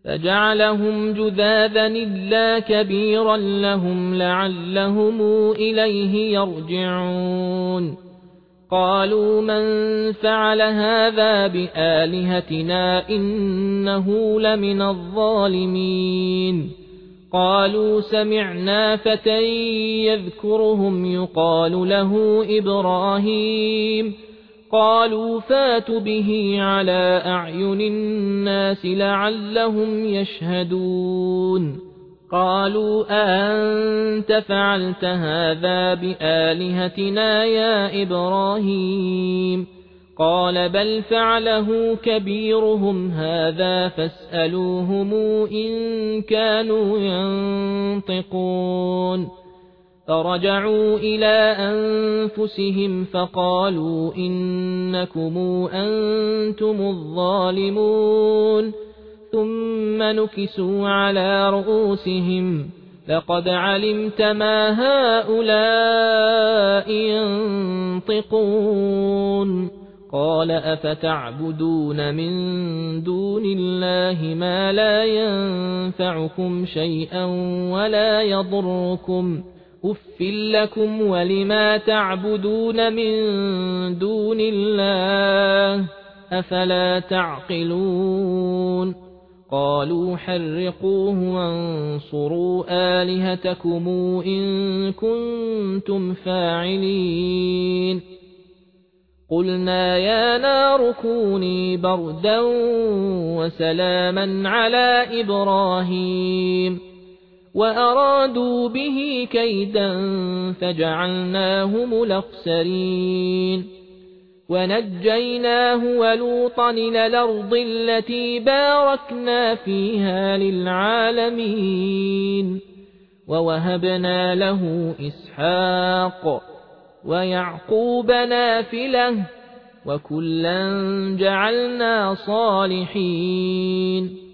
فجعلهم جذاذا إلا كبيرا لهم لعلهم إليه يرجعون قالوا من فعل هذا بآلهتنا إنه لمن الظالمين قالوا سمعنا فتى يذكرهم يقال له إبراهيم قالوا فاتوا به على أعين الناس لعلهم يشهدون قالوا أأنت فعلت هذا بآلهتنا يا إبراهيم قال بل فعله كبيرهم هذا فاسألوهم إن كانوا ينطقون فرجعوا إلى أنفسهم فقالوا إنكم أنتم الظالمون ثم نكسوا على رؤوسهم لقد علمت ما هؤلاء ينطقون قال أفتعبدون من دون الله ما لا ينفعكم شيئا ولا يضركم أف لكم ولما تعبدون من دون الله أفلا تعقلون قالوا حرقوه وانصروا آلهتكم إن كنتم فاعلين قلنا يا نار كوني بردا وسلاما على إبراهيم وأرادوا به كيدا فجعلناهم الأخسرين ونجيناه ولوطا إلى الأرض التي باركنا فيها للعالمين ووهبنا له إسحاق ويعقوب نافلة وكلا جعلنا صالحين